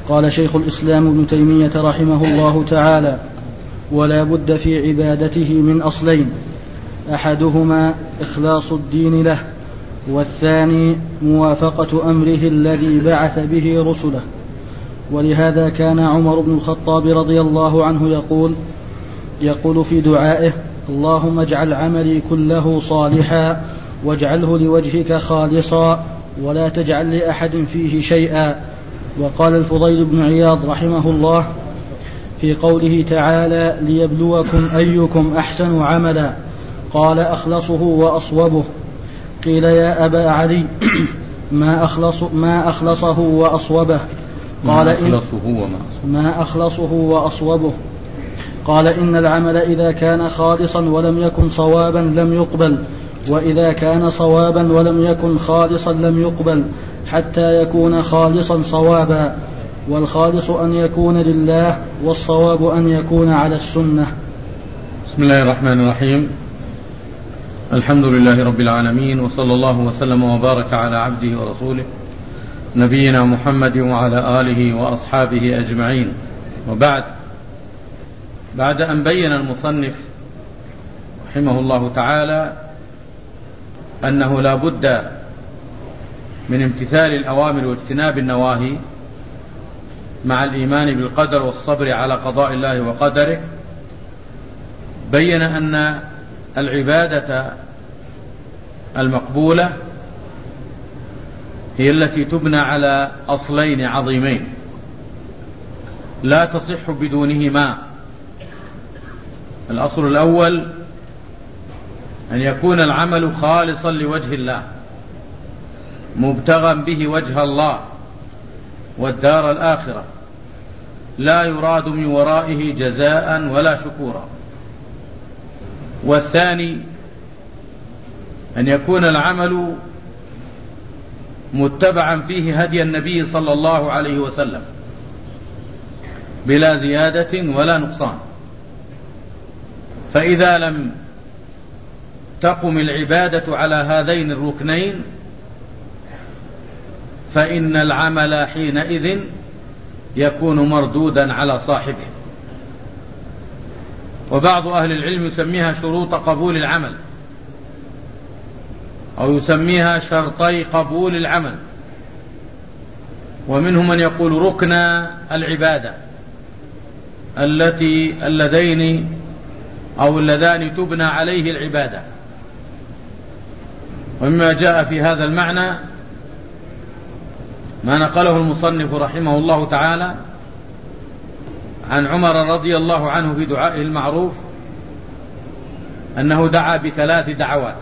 قال شيخ الإسلام ابن تيمية رحمه الله تعالى: ولا بد في عبادته من أصلين: أحدهما إخلاص الدين له، والثاني موافقة أمره الذي بعث به رسله. ولهذا كان عمر بن الخطاب رضي الله عنه يقول في دعائه: اللهم اجعل عملي كله صالحا واجعله لوجهك خالصا ولا تجعل لأحد فيه شيئا. وقال الفضيل بن عياض رحمه الله في قوله تعالى: ليبلوكم أيكم أحسن عملا، قال: أخلصه وأصوبه. قيل: يا أبا علي، ما أخلصه وأصوبه؟ قال: ما أخلصه وأصوبه. قال: إن العمل إذا كان خالصا ولم يكن صوابا لم يقبل، وإذا كان صوابا ولم يكن خالصا لم يقبل، حتى يكون خالصا صوابا. والخالص أن يكون لله، والصواب أن يكون على السنة. بسم الله الرحمن الرحيم. الحمد لله رب العالمين، وصلى الله وسلم وبارك على عبده ورسوله نبينا محمد وعلى آله وأصحابه أجمعين. وبعد أن بين المصنف رحمه الله تعالى أنه لا بد من امتثال الأوامر واجتناب النواهي مع الإيمان بالقدر والصبر على قضاء الله وقدره، بين أن العبادة المقبولة هي التي تبنى على أصلين عظيمين لا تصح بدونهما. الأصل الأول أن يكون العمل خالصا لوجه الله، مبتغى به وجه الله والدار الآخرة، لا يراد من ورائه جزاء ولا شكورا. والثاني أن يكون العمل متبعا فيه هدي النبي صلى الله عليه وسلم بلا زيادة ولا نقصان. فإذا لم تقم العبادة على هذين الركنين فإن العمل حينئذ يكون مردودا على صاحبه. وبعض أهل العلم يسميها شروط قبول العمل، أو يسميها شرطي قبول العمل. ومنهم من يقول ركن العبادة اللذان تبنى عليه العبادة. ومما جاء في هذا المعنى ما نقله المصنف رحمه الله تعالى عن عمر رضي الله عنه في دعائه المعروف أنه دعا بثلاث دعوات،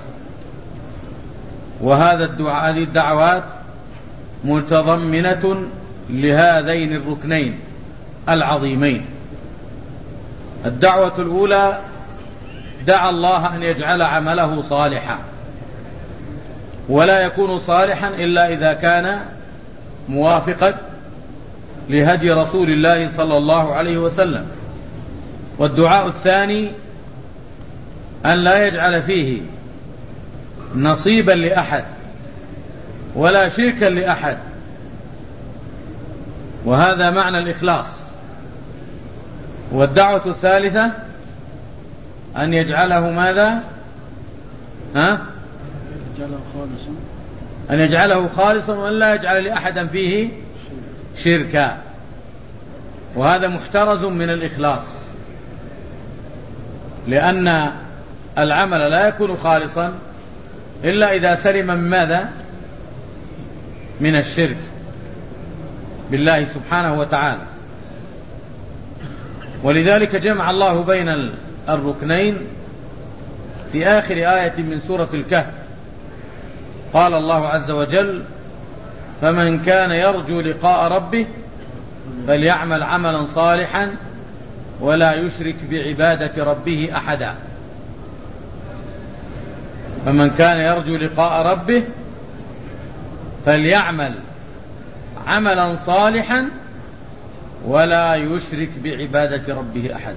هذه الدعوات متضمنة لهذين الركنين العظيمين. الدعوة الأولى دعا الله أن يجعل عمله صالحا، ولا يكون صالحا إلا إذا كان موافقا لهدي رسول الله صلى الله عليه وسلم. والدعاء الثاني أن لا يجعل فيه نصيبا لأحد ولا شركا لأحد، وهذا معنى الإخلاص. والدعوة الثالثة أن يجعله ماذا؟ أن يجعله خالصا وأن لا يجعل لأحد فيه شركا، وهذا محترز من الإخلاص، لأن العمل لا يكون خالصا إلا إذا سلم من ماذا؟ من الشرك بالله سبحانه وتعالى. ولذلك جمع الله بين الركنين في آخر آية من سورة الكهف. قال الله عز وجل: فمن كان يرجو لقاء ربه فليعمل عملا صالحا ولا يشرك بعبادة ربه أحدا. فمن كان يرجو لقاء ربه فليعمل عملا صالحا ولا يشرك بعبادة ربه أحدا.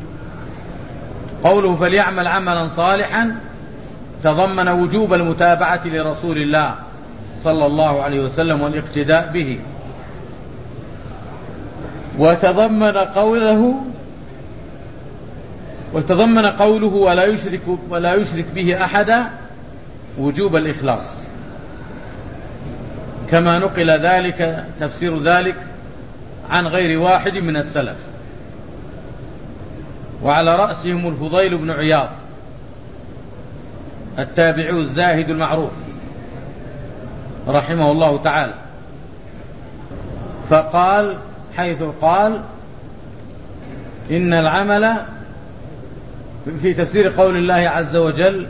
قوله فليعمل عملا صالحا تضمن وجوب المتابعة لرسول الله صلى الله عليه وسلم والاقتداء به، وتضمن قوله ولا يشرك به أحدا وجوب الإخلاص، كما نقل ذلك تفسير ذلك عن غير واحد من السلف، وعلى رأسهم الفضيل بن عياض التابعي الزاهد المعروف رحمه الله تعالى، فقال حيث قال إن العمل في تفسير قول الله عز وجل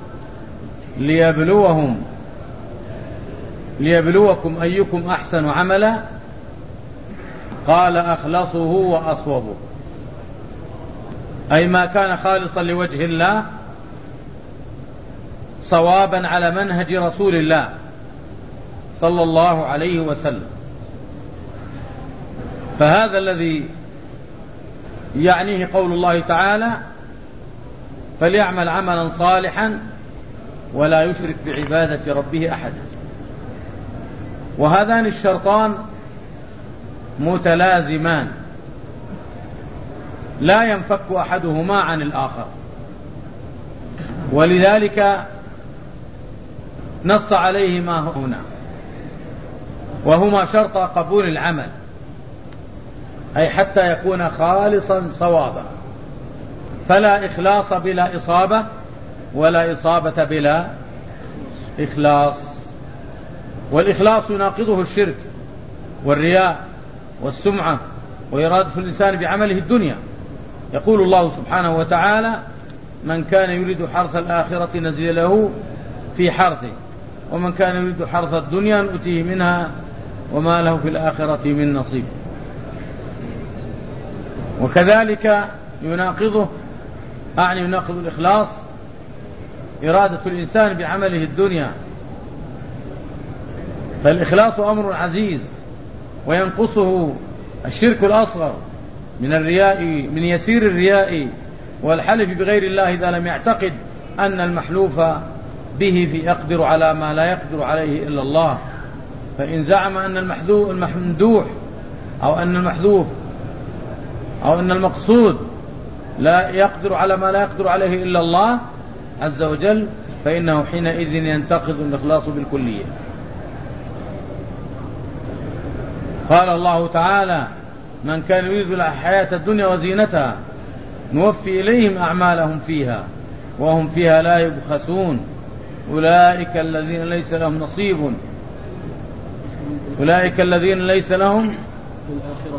ليبلوكم أيكم أحسن عملا، قال أخلصه وأصوبه، أي ما كان خالصا لوجه الله صوابا على منهج رسول الله صلى الله عليه وسلم. فهذا الذي يعنيه قول الله تعالى فليعمل عملا صالحا ولا يشرك بعبادة ربه أحدا. وهذان الشرطان متلازمان لا ينفك أحدهما عن الآخر، ولذلك نص عليهما هنا، وهما شرط قبول العمل، أي حتى يكون خالصا صوابا، فلا إخلاص بلا إصابة ولا إصابة بلا إخلاص. والإخلاص يناقضه الشرك والرياء والسمعة وإرادة الإنسان بعمله الدنيا. يقول الله سبحانه وتعالى من كان يريد حرث الآخرة نزل له في حرثه ومن كان يريد حرث الدنيا نؤتيه منها وما له في الآخرة من نصيب. وكذلك يناقض الإخلاص إرادة الإنسان بعمله الدنيا، فالإخلاص أمر عزيز، وينقصه الشرك الأصغر من الرياء، من يسير الرياء والحلف بغير الله إذا لم يعتقد أن المحلوف به يقدر على ما لا يقدر عليه إلا الله. فإن زعم أن الممدوح أو أن المحذوف أو أن المقصود لا يقدر على ما لا يقدر عليه إلا الله عز وجل، فإنه حينئذ ينتقض الإخلاص بالكلية. قال الله تعالى من كان يريد الحياة الدنيا وزينتها نوفي إليهم أعمالهم فيها وهم فيها لا يبخسون أولئك الذين ليس لهم نصيب أولئك الذين ليس لهم في الآخرة.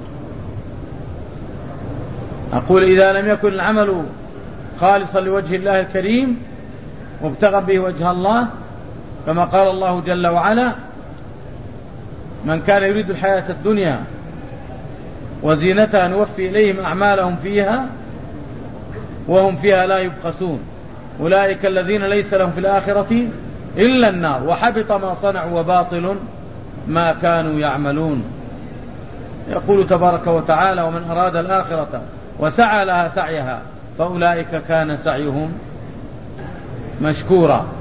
أقول إذا لم يكن العمل خالصا لوجه الله الكريم مبتغى به وجه الله، كما قال الله جل وعلا من كان يريد الحياة الدنيا وزينتها نوفي إليهم أعمالهم فيها وهم فيها لا يبخسون أولئك الذين ليس لهم في الآخرة إلا النار وحبط ما صنعوا وباطل ما كانوا يعملون. يقول تبارك وتعالى ومن أراد الآخرة وسعى لها سعيها فأولئك كان سعيهم مشكورا.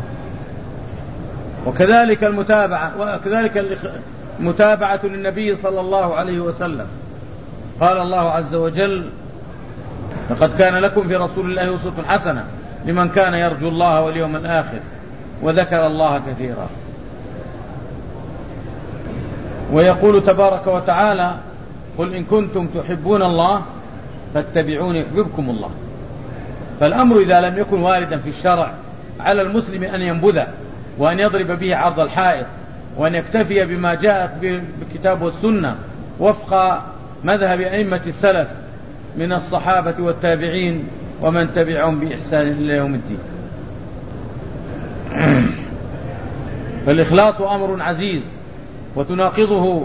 وكذلك المتابعة للنبي صلى الله عليه وسلم. قال الله عز وجل لقد كان لكم في رسول الله أسوة حسنة لمن كان يرجو الله واليوم الآخر وذكر الله كثيرا. ويقول تبارك وتعالى قل إن كنتم تحبون الله فاتبعوني يحببكم الله. فالأمر إذا لم يكن واردا في الشرع على المسلم أن ينبذه وأن يضرب به عرض الحائط وأن يكتفي بما جاءت بالكتاب والسنة وفق مذهب أئمة السلف من الصحابة والتابعين ومن تبعهم بإحسان إلى يوم الدين. فالإخلاص أمر عزيز وتناقضه،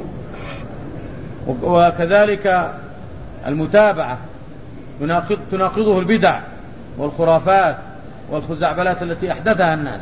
وكذلك المتابعة تناقضه البدع والخرافات والخزعبلات التي أحدثها الناس.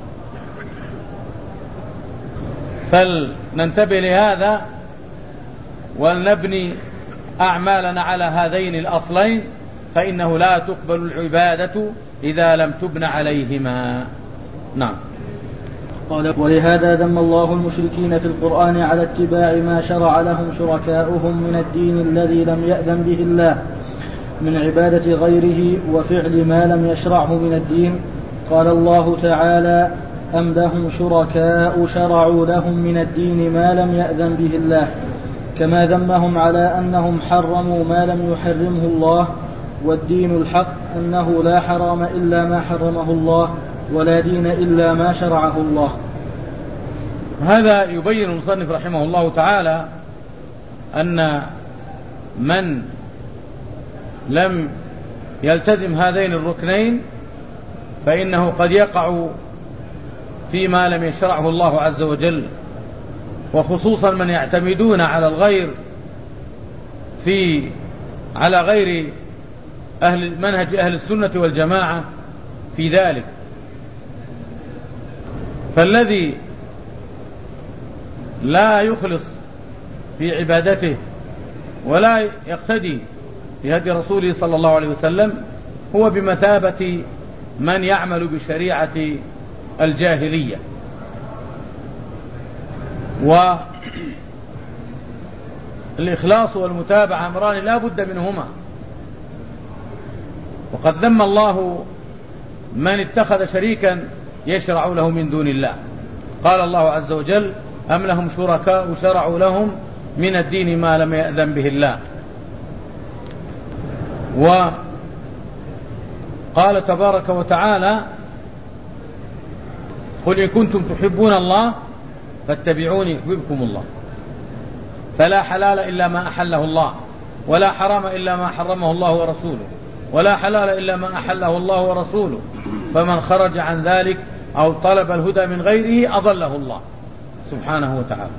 فلننتبه لهذا ولنبني أعمالنا على هذين الأصلين، فإنه لا تقبل العبادة إذا لم تبن عليهما. نعم. قال: ولهذا ذم الله المشركين في القرآن على اتباع ما شرع لهم شركاؤهم من الدين الذي لم يأذن به الله من عبادة غيره وفعل ما لم يشرعه من الدين. قال الله تعالى: أم لهم شركاء شرعوا لهم من الدين ما لم يأذن به الله، كما ذمهم على أنهم حرموا ما لم يحرمه الله. والدين الحق أنه لا حرام إلا ما حرمه الله، ولا دين إلا ما شرعه الله. هذا يبين المصنف رحمه الله تعالى أن من لم يلتزم هذين الركنين فإنه قد يقع فيما لم يشرعه الله عز وجل، وخصوصا من يعتمدون على الغير على غير منهج أهل السنة والجماعة في ذلك. فالذي لا يخلص في عبادته ولا يقتدي بهدي رسوله صلى الله عليه وسلم هو بمثابة من يعمل بشريعة الجاهلية. والإخلاص والمتابعة أمران لا بد منهما، وقد ذم الله من اتخذ شريكا يشرع له من دون الله. قال الله عز وجل: أم لهم شركاء شرعوا لهم من الدين ما لم يأذن به الله. وقال تبارك وتعالى: قل إن كنتم تحبون الله فاتبعوني يحببكم الله. فلا حلال إلا ما أحله الله، ولا حرام إلا ما حرمه الله ورسوله، ولا حلال إلا ما أحله الله ورسوله، فمن خرج عن ذلك أو طلب الهدى من غيره أضله الله سبحانه وتعالى.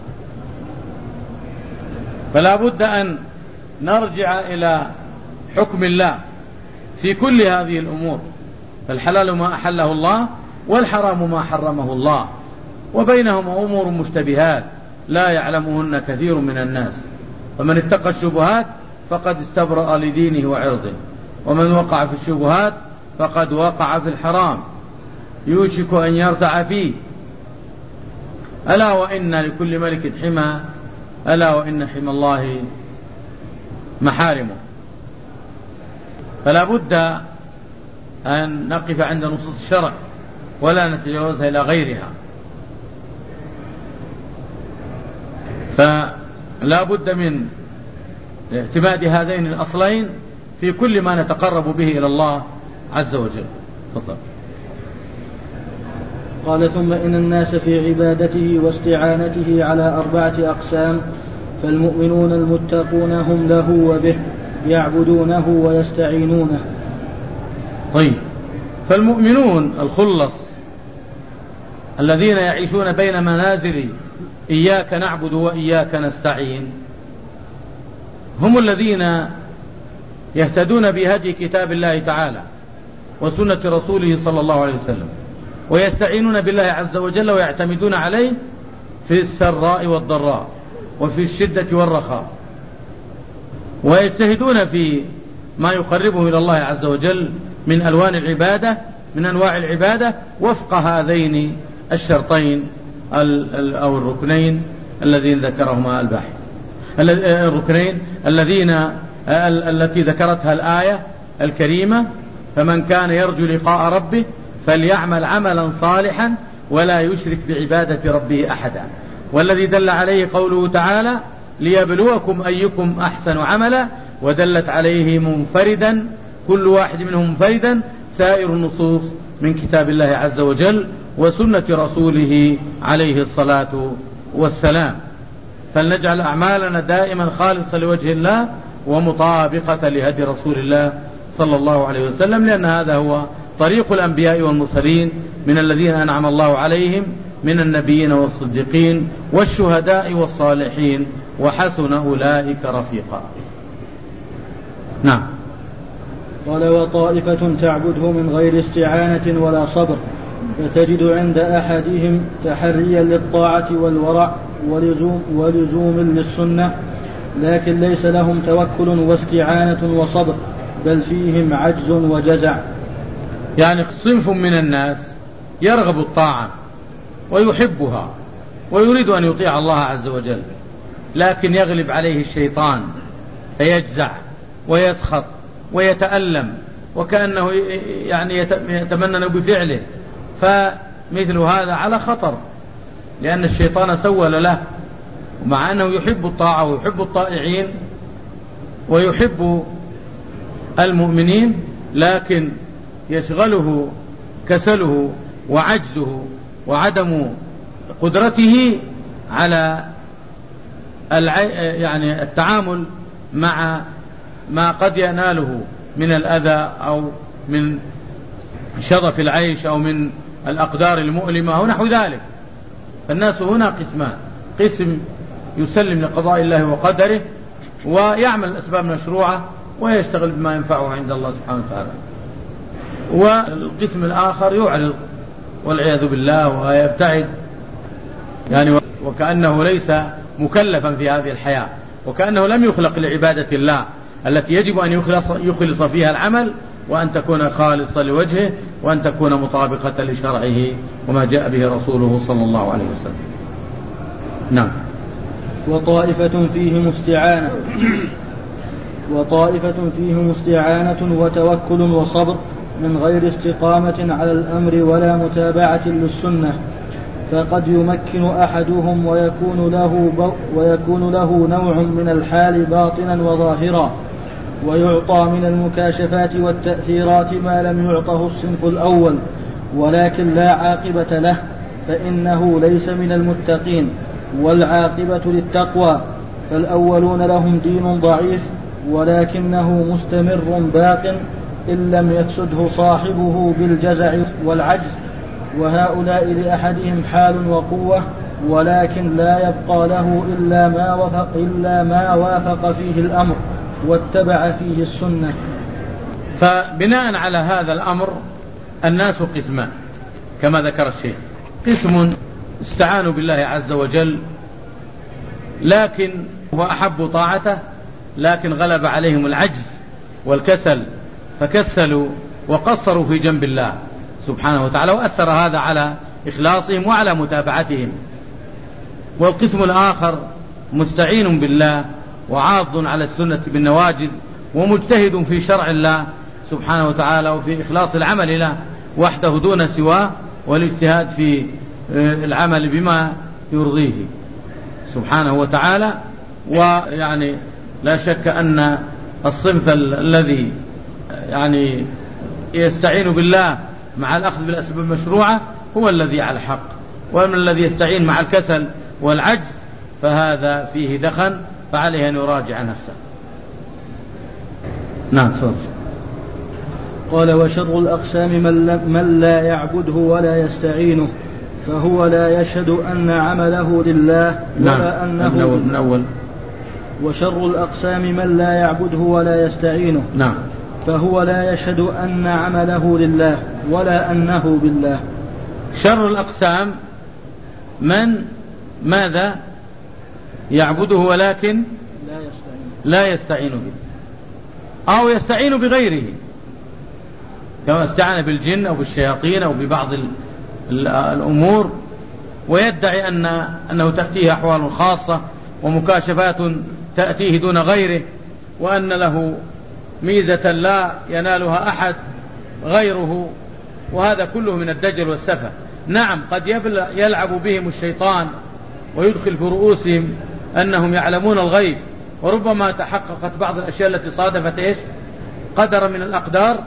فلا بد أن نرجع إلى حكم الله في كل هذه الأمور، فالحلال ما أحله الله والحرام ما حرمه الله، وبينهما أمور مشتبهات لا يعلمهن كثير من الناس، فمن اتقى الشبهات فقد استبرأ لدينه وعرضه، ومن وقع في الشبهات فقد وقع في الحرام يوشك أن يرتع فيه. ألا وإن لكل ملك حمى، ألا وإن حمى الله محارمه. فلا بد أن نقف عند نصوص الشرع ولا نتجاوزها إلى غيرها. فلا بد من اعتماد هذين الأصلين في كل ما نتقرب به إلى الله عز وجل. تفضل. قال: ثم إن الناس في عبادته واستعانته على 4 أقسام: فالمؤمنون المتقون هم له وبه يعبدونه ويستعينونه. طيب، فالمؤمنون الخلص الذين يعيشون بين منازل إياك نعبد وإياك نستعين هم الذين يهتدون بهدي كتاب الله تعالى وسنة رسوله صلى الله عليه وسلم، ويستعينون بالله عز وجل ويعتمدون عليه في السراء والضراء وفي الشدة والرخاء، ويجتهدون في ما يقربهم إلى الله عز وجل من ألوان العبادة، من أنواع العبادة، وفق هذين الشرطين أو الركنين الذين ذكرهما الباحث، الركنين التي ذكرتها الآية الكريمة: فمن كان يرجو لقاء ربه فليعمل عملا صالحا ولا يشرك بعبادة ربه أحدا. والذي دل عليه قوله تعالى: ليبلوكم أيكم أحسن عملا، ودلت عليه منفردا كل واحد منهم منفردا سائر النصوص من كتاب الله عز وجل وسنة رسوله عليه الصلاة والسلام. فلنجعل أعمالنا دائما خالصة لوجه الله ومطابقة لهدي رسول الله صلى الله عليه وسلم، لأن هذا هو طريق الأنبياء والمرسلين من الذين أنعم الله عليهم من النبيين والصديقين والشهداء والصالحين، وحسن أولئك رفيقا. نعم. قال: وطائفة تعبده من غير استعانة ولا صبر، فتجد عند أحدهم تحريا للطاعة والورع ولزوم للسنة، لكن ليس لهم توكل واستعانة وصبر، بل فيهم عجز وجزع. يعني صنف من الناس يرغب الطاعة ويحبها ويريد أن يطيع الله عز وجل، لكن يغلب عليه الشيطان فيجزع ويسخط ويتألم وكأنه يعني يتمنن بفعله، فمثل هذا على خطر، لأن الشيطان سول له، ومع أنه يحب الطاعة ويحب الطائعين ويحب المؤمنين، لكن يشغله كسله وعجزه وعدم قدرته على يعني التعامل مع ما قد يناله من الأذى أو من شظف العيش أو من الأقدار المؤلمة أو نحو ذلك. فالناس هنا قسمان: قسم يسلم لقضاء الله وقدره ويعمل الأسباب المشروعة ويشتغل بما ينفعه عند الله سبحانه وتعالى، والقسم الآخر يعرض والعياذ بالله ويبتعد، يعني وكأنه ليس مكلفا في هذه الحياة، وكأنه لم يخلق لعبادة الله التي يجب أن يخلص فيها العمل، وأن تكون خالصة لوجهه، وأن تكون مطابقة لشرعه وما جاء به رسوله صلى الله عليه وسلم. نعم. وطائفة فيهم استعانة وتوكل وصبر من غير استقامة على الأمر ولا متابعة للسنة، فقد يمكن أحدهم ويكون له نوع من الحال باطنا وظاهرا، ويعطى من المكاشفات والتأثيرات ما لم يعطه الصنف الأول، ولكن لا عاقبة له، فإنه ليس من المتقين، والعاقبة للتقوى. فالأولون لهم دين ضعيف ولكنه مستمر باق إن لم يفسده صاحبه بالجزع والعجز، وهؤلاء لأحدهم حال وقوة ولكن لا يبقى له إلا ما وافق فيه الأمر واتبع فيه السنة. فبناء على هذا الأمر الناس قسمان كما ذكر الشيخ: قسم استعانوا بالله عز وجل لكن وأحبوا طاعته، لكن غلب عليهم العجز والكسل فكسلوا وقصروا في جنب الله سبحانه وتعالى، وأثر هذا على إخلاصهم وعلى متابعتهم. والقسم الآخر مستعين بالله وعاض على السنة بالنواجذ ومجتهد في شرع الله سبحانه وتعالى وفي إخلاص العمل له وحده دون سواه، والاجتهاد في العمل بما يرضيه سبحانه وتعالى. ويعني لا شك أن الصنف الذي يعني يستعين بالله مع الأخذ بالأسباب المشروعة هو الذي على الحق، ومن الذي يستعين مع الكسل والعجز فهذا فيه دخن، فعليه أن يراجع نفسه. نعم. قال: وشر الأقسام من لا يعبده ولا يستعينه، فهو لا يشهد أن عمله لله ولا أنه من أول. وشر الأقسام من لا يعبده ولا يستعينه، نعم، فهو لا يشهد أن عمله لله ولا أنه بالله. شر الأقسام من ماذا يعبده ولكن لا يستعين به، أو يستعين بغيره، كما استعان بالجن أو بالشياطين أو ببعض الأمور، ويدعي أنه تأتيه أحوال خاصة ومكاشفات تأتيه دون غيره، وأن له ميزة لا ينالها أحد غيره، وهذا كله من الدجل والسفه. نعم، قد يلعب بهم الشيطان ويدخل في رؤوسهم أنهم يعلمون الغيب، وربما تحققت بعض الأشياء التي صادفت قدر من الأقدار،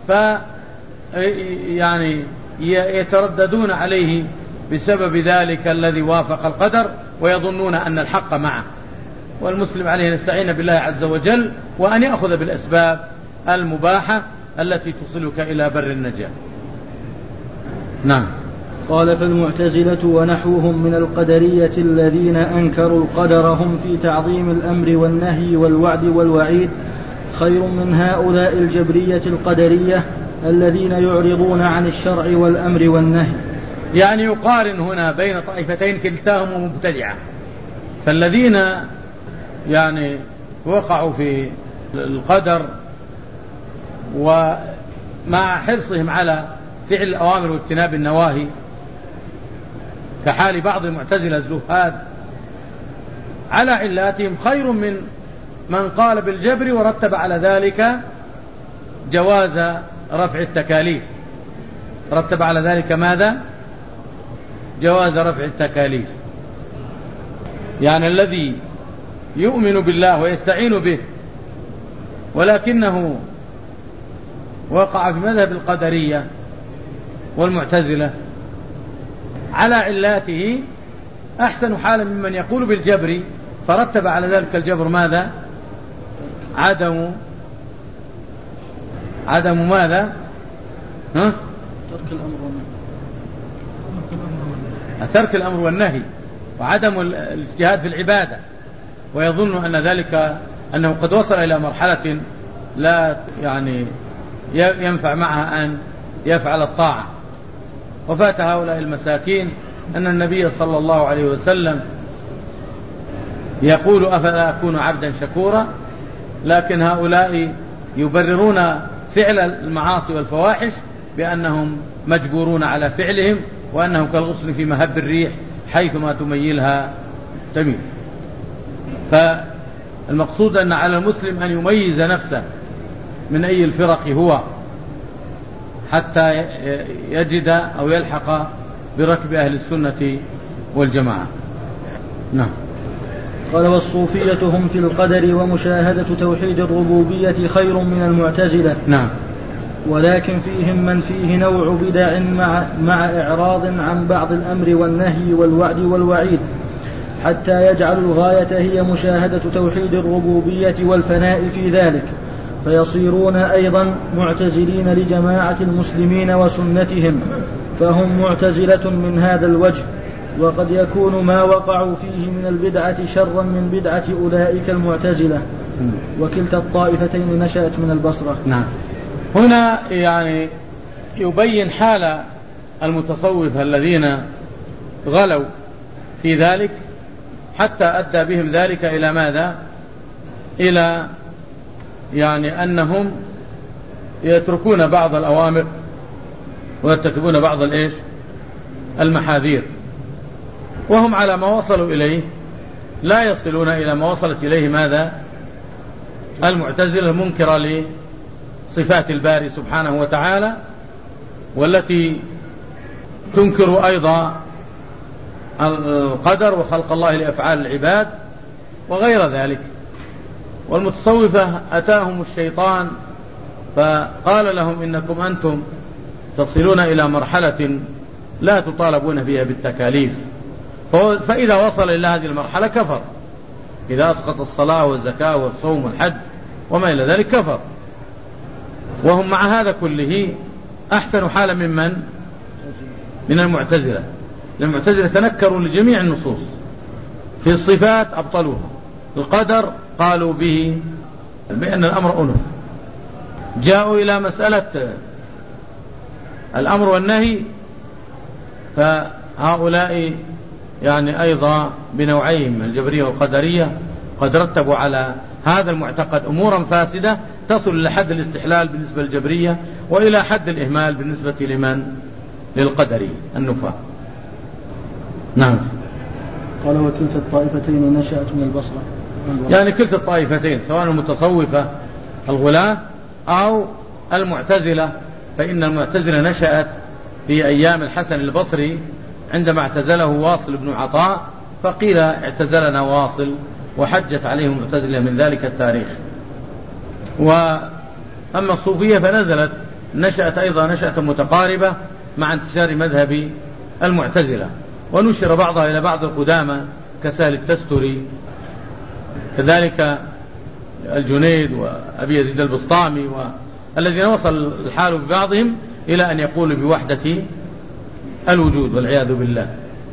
يعني يترددون عليه بسبب ذلك الذي وافق القدر، ويظنون أن الحق معه. والمسلم عليه أن يستعين بالله عز وجل وأن يأخذ بالأسباب المباحة التي تصلك إلى بر النجاة. نعم. قال: فالمعتزلة ونحوهم من القدرية الذين أنكروا القدر هم في تعظيم الأمر والنهي والوعد والوعيد خير من هؤلاء الجبرية القدرية الذين يعرضون عن الشرع والأمر والنهي. يعني يقارن هنا بين طائفتين كلتاهم مبتدعة، فالذين يعني وقعوا في القدر ومع حرصهم على فعل الأوامر واجتناب النواهي كحال بعض المعتزلة الزهاد على علاتهم خير من قال بالجبر ورتب على ذلك جواز رفع التكاليف. رتب على ذلك ماذا؟ جواز رفع التكاليف. يعني الذي يؤمن بالله ويستعين به ولكنه وقع في مذهب القدرية والمعتزلة على علاته أحسن حالا ممن يقول بالجبر فرتب على ذلك الجبر ماذا؟ عدم ماذا؟ ترك الأمر والنهي وعدم الاجتهاد في العبادة، ويظن أن ذلك أنه قد وصل إلى مرحلة لا يعني ينفع معها أن يفعل الطاعة. وفات هؤلاء المساكين أن النبي صلى الله عليه وسلم يقول أفلا أكون عبدا شكورا، لكن هؤلاء يبررون فعل المعاصي والفواحش بأنهم مجبورون على فعلهم، وأنهم كالغصن في مهب الريح حيثما تميلها تميل. فالمقصود أن على المسلم أن يميز نفسه من أي الفرق هو حتى يجد أو يلحق بركب أهل السنة والجماعة. نعم. قال والصوفية هم في القدر ومشاهدة توحيد الربوبية خير من المعتزلة. نعم. ولكن فيهم من فيه نوع بدع مع إعراض عن بعض الأمر والنهي والوعد والوعيد، حتى يجعل الغاية هي مشاهدة توحيد الربوبية والفناء في ذلك، فيصيرون أيضا معتزلين لجماعة المسلمين وسنتهم، فهم معتزلة من هذا الوجه. وقد يكون ما وقعوا فيه من البدعة شرا من بدعة أولئك المعتزلة. وكلتا الطائفتين نشأت من البصرة. نعم. هنا يعني يبين حال المتصوفة الذين غلوا في ذلك حتى أدى بهم ذلك إلى ماذا؟ إلى يعني أنهم يتركون بعض الأوامر ويرتكبون بعض المحاذير، وهم على ما وصلوا إليه لا يصلون إلى ما وصلت إليه ماذا؟ المعتزلة المنكرة لصفات الباري سبحانه وتعالى، والتي تنكر أيضا القدر وخلق الله لأفعال العباد وغير ذلك. والمتصوفة أتاهم الشيطان فقال لهم إنكم أنتم تصلون إلى مرحلة لا تطالبون فيها بالتكاليف، فإذا وصل إلى هذه المرحلة كفر. إذا أسقط الصلاة والزكاة والصوم والحج وما إلى ذلك كفر. وهم مع هذا كله أحسن حالا من المعتزلة. المعتزلة تنكروا لجميع النصوص، في الصفات أبطلوها، القدر قالوا به بأن الأمر أنف، جاءوا إلى مسألة الأمر والنهي فهؤلاء يعني أيضا بنوعين من الجبرية والقدرية قد رتبوا على هذا المعتقد أمورا فاسدة تصل إلى حد الاستحلال بالنسبة للجبرية وإلى حد الإهمال بالنسبة للقدري النفاة. نعم. قال وكلتا الطائفتين نشأت من البصرة. يعني كلتا الطائفتين سواء المتصوفة الغلاة أو المعتزلة، فإن المعتزلة نشأت في أيام الحسن البصري عندما اعتزله واصل بن عطاء، فقيل اعتزلنا واصل، وحجت عليهم المعتزلة من ذلك التاريخ. وأما الصوفية فنزلت نشأت أيضا نشأة متقاربة مع انتشار مذهب المعتزلة، ونشر بعضها إلى بعض القدامى كسهل التستري، كذلك الجنيد وأبي يزيد البسطامي، والذين وصل الحال ببعضهم إلى أن يقولوا بوحدة الوجود والعياذ بالله.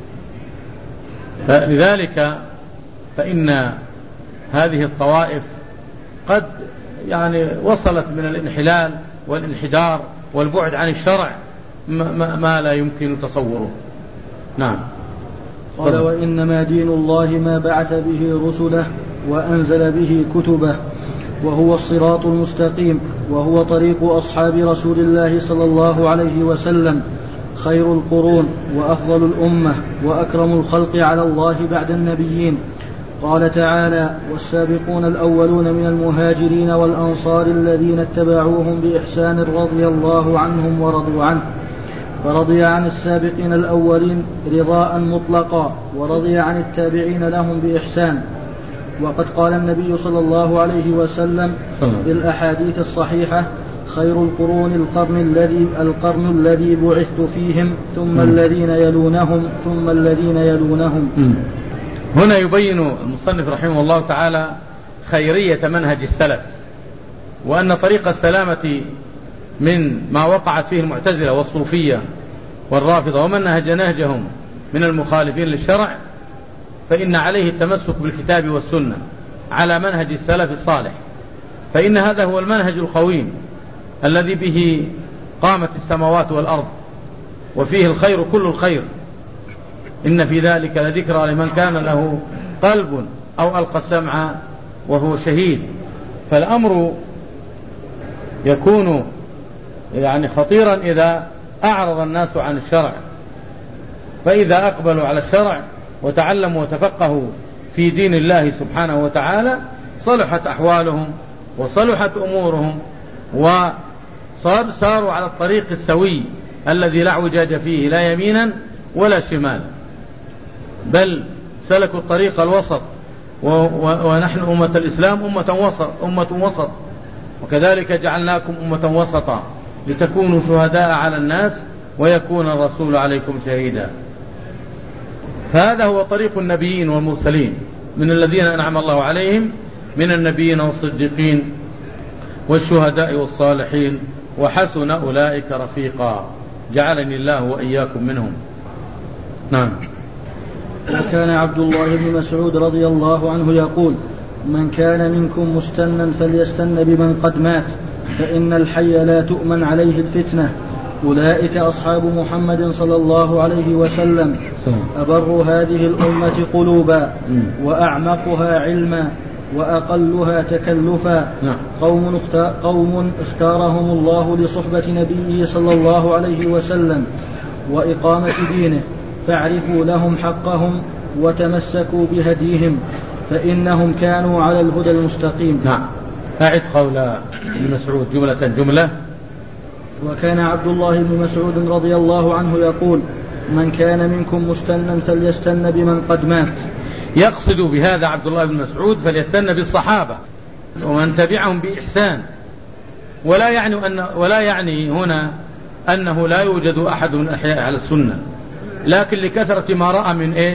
فلذلك فإن هذه الطوائف قد يعني وصلت من الانحلال والانحدار والبعد عن الشرع ما لا يمكن تصوره. نعم. قال وإنما دين الله ما بعث به رسله وأنزل به كتبه، وهو الصراط المستقيم، وهو طريق أصحاب رسول الله صلى الله عليه وسلم، خير القرون وأفضل الأمة وأكرم الخلق على الله بعد النبيين. قال تعالى: والسابقون الأولون من المهاجرين والأنصار الذين اتبعوهم بإحسان رضي الله عنهم ورضوا عنه. فرضي عن السابقين الأولين رضاء مطلقا، ورضي عن التابعين لهم بإحسان. وقد قال النبي صلى الله عليه وسلم بالأحاديث الصحيحة: خير القرون القرن الذي بعثت فيهم، ثم الذين يلونهم، ثم الذين يلونهم. هنا يبين المصنف رحمه الله تعالى خيرية منهج السلف، وأن طريق السلامة من ما وقعت فيه المعتزلة والصوفية والرافضة ومن نهجهم من المخالفين للشرع، فإن عليه التمسك بالكتاب والسنة على منهج السلف الصالح، فإن هذا هو المنهج القويم الذي به قامت السماوات والأرض، وفيه الخير كل الخير. إن في ذلك لذكرى لمن كان له قلب أو ألقى السمع وهو شهيد. فالأمر يكون خطيرا إذا أعرض الناس عن الشرع، فإذا أقبلوا على الشرع وتعلموا وتفقهوا في دين الله سبحانه وتعالى صلحت أحوالهم وصلحت أمورهم، وصاروا على الطريق السوي الذي لا اعوجاج فيه لا يمينا ولا شمال، بل سلكوا الطريق الوسط. ونحن أمة الإسلام أمة وسط، وكذلك جعلناكم أمة وسطا لتكونوا شهداء على الناس ويكون الرسول عليكم شهيدا. فهذا هو طريق النبيين والمرسلين من الذين أنعم الله عليهم من النبيين والصديقين والشهداء والصالحين، وحسن أولئك رفيقا. جعلني الله وإياكم منهم. نعم. وكان عبد الله بن مسعود رضي الله عنه يقول: من كان منكم مستنا فليستن بمن قد مات، فإن الحي لا تؤمن عليه الفتنة. أولئك أصحاب محمد صلى الله عليه وسلم، أبر هذه الأمة قلوبا، وأعمقها علما، وأقلها تكلفا. قوم اختارهم الله لصحبة نبيه صلى الله عليه وسلم وإقامة دينه، فاعرفوا لهم حقهم وتمسكوا بهديهم، فإنهم كانوا على الهدى المستقيم. نعم. أعد قول ابن مسعود جملة. وكان عبد الله بن مسعود رضي الله عنه يقول: من كان منكم مستنا فليستن بمن قد مات. يقصد بهذا عبد الله بن مسعود فليستن بالصحابة ومن تبعهم بإحسان، ولا يعني هنا أنه لا يوجد أحد من الأحياء على السنة، لكن لكثرة ما رأى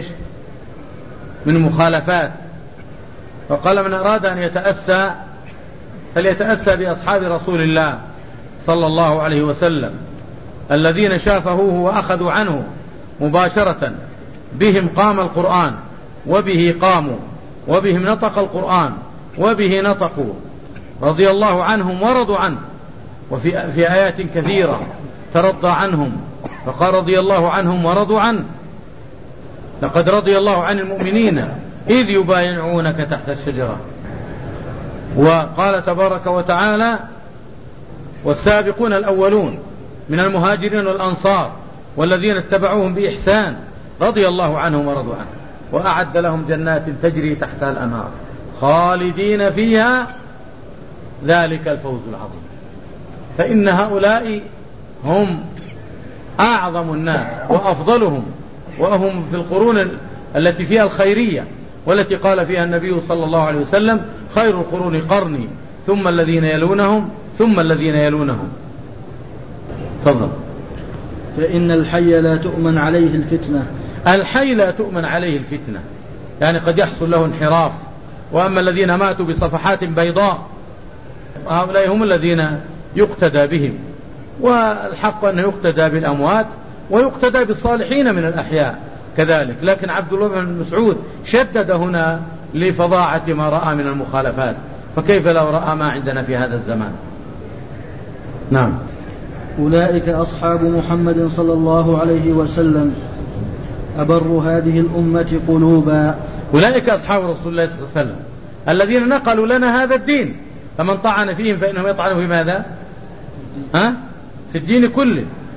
من مخالفات. فقال: من أراد أن يتأسى فليتأسى بأصحاب رسول الله صلى الله عليه وسلم الذين شافهوه وأخذوا عنه مباشرة. بهم قام القرآن، وبه قاموا، وبهم نطق القرآن، وبه نطقوا، رضي الله عنهم ورضوا عنه. وفي آيات كثيرة ترضى عنهم فقال: رضي الله عنهم ورضوا عنه. لقد رضي الله عن المؤمنين إذ يبايعونك تحت الشجرة. وقال تبارك وتعالى: والسابقون الأولون من المهاجرين والأنصار والذين اتبعوهم بإحسان رضي الله عنهم ورضوا عنه، وأعد لهم جنات تجري تحتها الأنهار خالدين فيها ذلك الفوز العظيم. فإن هؤلاء هم أعظم الناس وأفضلهم، وهم في القرون التي فيها الخيرية، والتي قال فيها النبي صلى الله عليه وسلم: خير القرون قرني، ثم الذين يلونهم، ثم الذين يلونهم. تفضل. فإن الحي لا تؤمن عليه الفتنة. الحي لا تؤمن عليه الفتنة، يعني قد يحصل له انحراف. وأما الذين ماتوا بصفحات بيضاء هؤلاء هم الذين يقتدى بهم، والحق أنه يقتدى بالأموات ويقتدى بالصالحين من الأحياء كذلك. لكن عبد الله بن مسعود شدد هنا لفظاعة ما رأى من المخالفات، فكيف لو رأى ما عندنا في هذا الزمان؟ نعم. أولئك أصحاب محمد صلى الله عليه وسلم، أبر هذه الأمة قلوبا. أولئك أصحاب رسول الله صلى الله عليه وسلم الذين نقلوا لنا هذا الدين، فمن طعن فيهم فإنهم يطعنوا في ماذا؟ في الدين كله.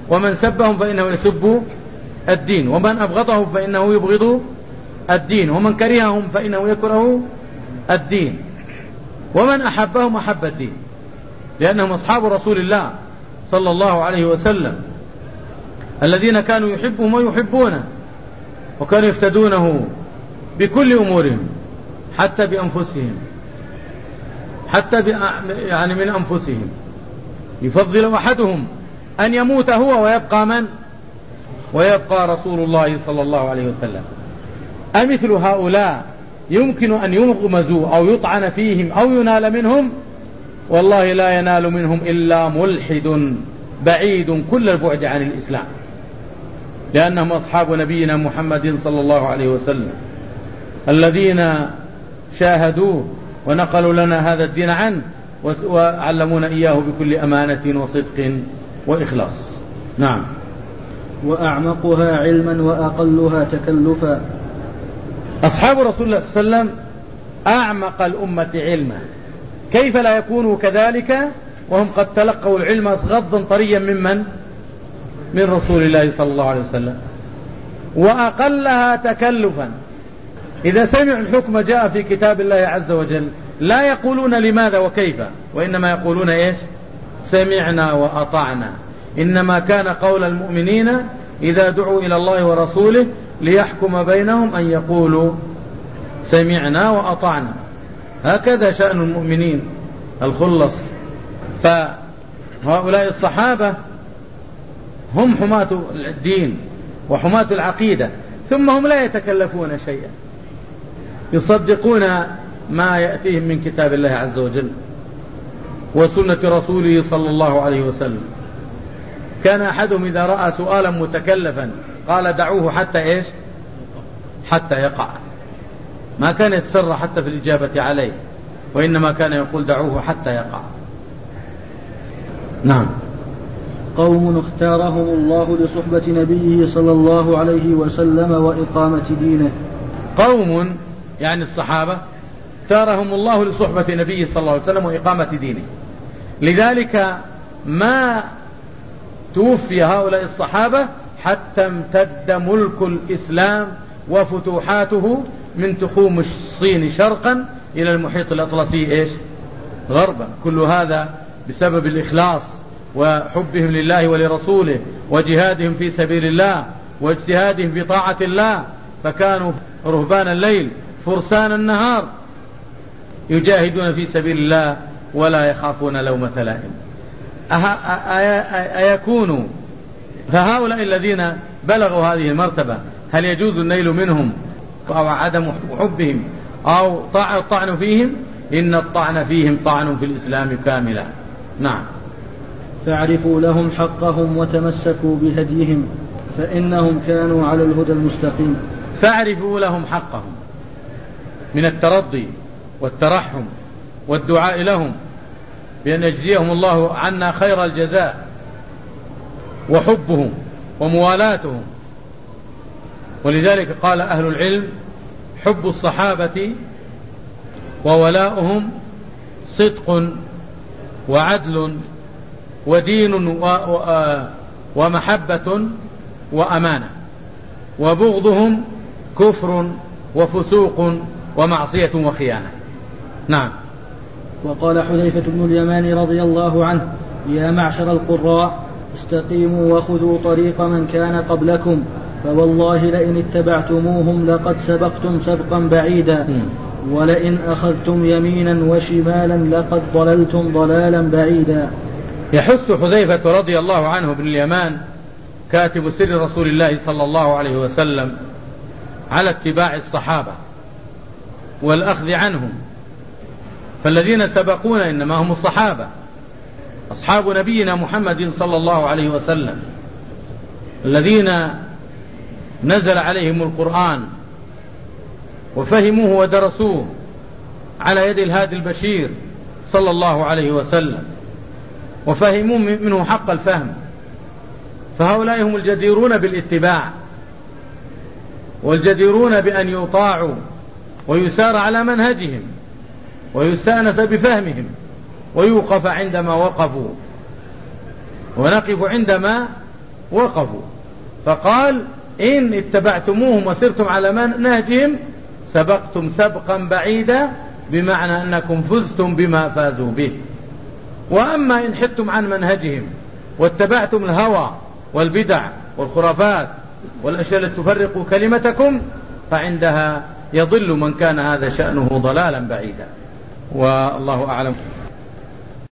ومن سبهم فإنه يسب الدين، ومن أبغضهم فإنه يبغض الدين، ومن كرههم فإنه يكره الدين، ومن أحبهم أحب الدين، لأنهم أصحاب رسول الله صلى الله عليه وسلم الذين كانوا يحبهم ويحبونه، وكانوا يفتدونه بكل أمورهم حتى بأنفسهم، يعني من أنفسهم. يفضل أحدهم أن يموت هو ويبقى من؟ ويبقى رسول الله صلى الله عليه وسلم. أمثل هؤلاء يمكن أن يغمزوا أو يطعن فيهم أو ينال منهم؟ والله لا ينال منهم إلا ملحد بعيد كل البعد عن الإسلام، لأنهم أصحاب نبينا محمد صلى الله عليه وسلم الذين شاهدوه ونقلوا لنا هذا الدين عنه وعلمونا إياه بكل أمانة وصدق وإخلاص. نعم. وأعمقها علما وأقلها تكلفا. أصحاب رسول الله صلى الله عليه وسلم أعمق الأمة علما، كيف لا يكونوا كذلك وهم قد تلقوا العلم غضا طريا من رسول الله صلى الله عليه وسلم. وأقلها تكلفا، إذا سمعوا الحكم جاء في كتاب الله عز وجل لا يقولون لماذا وكيف، وإنما يقولون إيش؟ سمعنا وأطعنا. إنما كان قول المؤمنين إذا دعوا إلى الله ورسوله ليحكم بينهم أن يقولوا سمعنا وأطعنا، هكذا شأن المؤمنين الخلص. فهؤلاء الصحابة هم حماة الدين وحماة العقيدة، ثم هم لا يتكلفون شيئا، يصدقون ما يأتيهم من كتاب الله عز وجل وسنة رسوله صلى الله عليه وسلم. كان أحدهم إذا رأى سؤالا متكلفا قال دعوه حتى إيش؟ حتى يقع، ما كان يتسرع حتى في الإجابة عليه، وإنما كان يقول دعوه حتى يقع. نعم. قوم اختارهم الله لصحبة نبيه صلى الله عليه وسلم وإقامة دينه. قوم يعني الصحابة اختارهم الله لصحبة نبيه صلى الله عليه وسلم وإقامة دينه، لذلك ما توفي هؤلاء الصحابة حتى امتد ملك الإسلام وفتوحاته من تخوم الصين شرقا إلى المحيط الأطلسي إيش؟ غربا. كل هذا بسبب الإخلاص وحبهم لله ولرسوله وجهادهم في سبيل الله واجتهادهم في طاعة الله، فكانوا رهبان الليل فرسان النهار يجاهدون في سبيل الله ولا يخافون لومة لائم. أيكونوا فهؤلاء الذين بلغوا هذه المرتبة هل يجوز النيل منهم أو عدم حبهم أو الطعن فيهم؟ إن الطعن فيهم طعن في الإسلام كاملا. نعم. فاعرفوا لهم حقهم وتمسكوا بهديهم فإنهم كانوا على الهدى المستقيم. فاعرفوا لهم حقهم من الترضي والترحم والدعاء لهم بأن يجزيهم الله عنا خير الجزاء، وحبهم وموالاتهم. ولذلك قال أهل العلم حب الصحابة وولاؤهم صدق وعدل ودين ومحبة وأمانة، وبغضهم كفر وفسوق ومعصية وخيانة. نعم. وقال حذيفة بن اليمان رضي الله عنه يا معشر القراء استقيموا وخذوا طريق من كان قبلكم فوالله لئن اتبعتموهم لقد سبقتم سبقا بعيدا ولئن أخذتم يمينا وشمالا لقد ضللتم ضلالا بعيدا. يحث حذيفة رضي الله عنه بن اليمان كاتب سر رسول الله صلى الله عليه وسلم على اتباع الصحابة والأخذ عنهم، فالذين سبقونا إنما هم الصحابة أصحاب نبينا محمد صلى الله عليه وسلم الذين نزل عليهم القرآن وفهموه ودرسوه على يد الهادي البشير صلى الله عليه وسلم وفهموا منه حق الفهم، فهؤلاء هم الجديرون بالاتباع والجديرون بأن يطاعوا ويسار على منهجهم ويستأنس بفهمهم ويوقف عندما وقفوا ونقف عندما وقفوا، فقال إن اتبعتموهم وسرتم على نهجهم سبقتم سبقا بعيدا، بمعنى أنكم فزتم بما فازوا به. وأما إن حدتم عن منهجهم واتبعتم الهوى والبدع والخرافات والأشياء التي تفرق كلمتكم، فعندها يضل من كان هذا شأنه ضلالا بعيدا. والله أعلم.